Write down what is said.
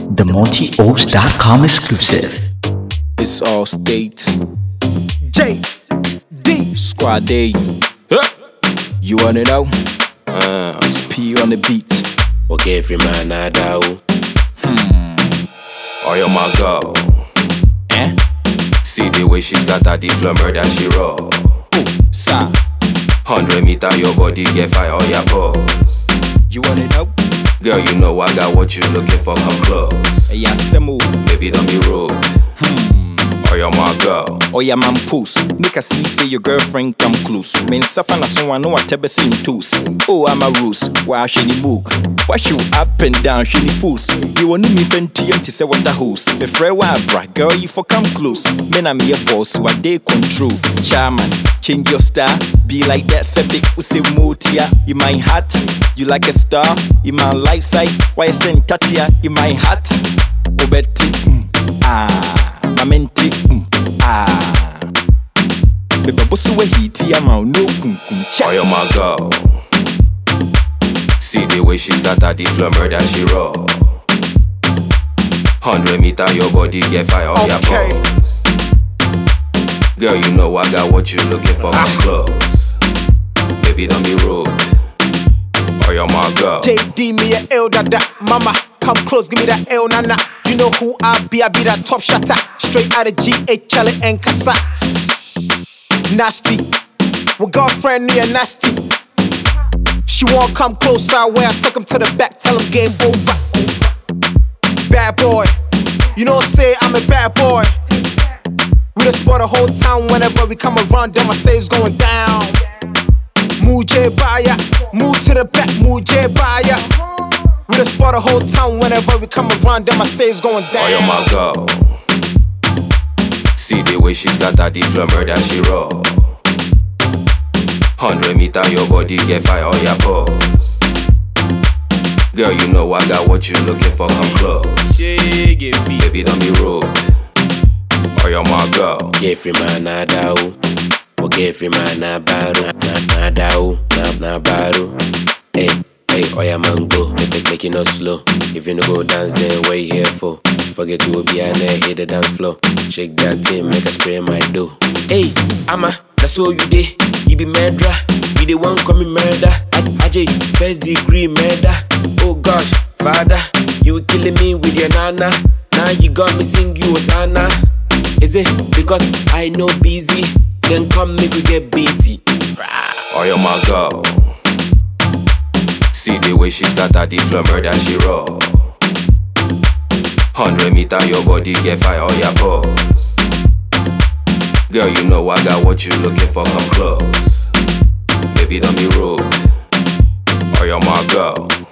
The MultiOaks.com exclusive. It's all state. J D Squad Day. Huh? You wanna know? P on the beat. Okay, every man I do. Oh, yo, my girl. Eh? See the way she scatter the flummer that she roll. Sa. 100 meter, your body get fire on your pose. You wanna know? Girl, you know I got what you looking for, come close. Hey, yeah, Semu. Baby, don't be rude. Oh, yo, my girl. Oh, yeah, man, post. Make a see, say your girlfriend come close. Men suffer na someone know what ever seen tools. Oh, I'm a rose. Why she ni book? Why she up and down, she ni fools. You want me fenty to say what the host. The friend wa bra, girl, you for come close. Men I'm your boss, so I they control. Chairman, change your style. Be like that septic, we say motia. You my heart, you like a star. In my life side, why you send Tatia in my heart? Obeti, Mamenti, Beba bosu we hiti ya ma no kum cha. Oh, yo, my girl. See the way she scatter the flummer that she roll. 100 meter, your body get fire on your pose. Girl, you know I got what you looking for, come close. Baby, don't be rude. Oh, yo, my girl. JD me a L dada, mama, come close, give me that L nana. You know who I be that top shotter. Straight out of GH, Charlie and Kasa. Nasty, with girlfriend near nasty. She won't come closer where I took him to the back, tell him game over. Bad boy, you know say I'm a bad boy. We done spot the whole town whenever we come around, them I say it's going down. Move J Baya, move to the back, move J Baya. We done spot the whole town whenever we come around, them I say it's going down. Oh, yo, my girl. See the way she scatter the flummer that she roll. 100 meter, your body get fire on your pose. Girl, you know I got what you looking for, come close. Baby, don't be rude. Oh, yo, my girl. Every man I do. Okay, every man I battle. Na do, na battle. Hey, oh yeah, man, go. Make it not slow. If you no go dance, then what you here for? Forget to be an hit the dance floor. Shake that thing, make a spray my dough. Hey, Ama, that's all you did. You be murderer, you the one coming murder. Ajay, first degree murder. Oh gosh, father, you killing me with your nana. Now you got me sing you Osana. Is it because I know busy? Then come make we get busy. Oh, yo, my girl. See the way she scatter the flummer that she roll. 100 meter, your body get fire on your pose. Girl, you know I got what you looking for, come close. Baby, don't be rude. Oh, yo, my girl.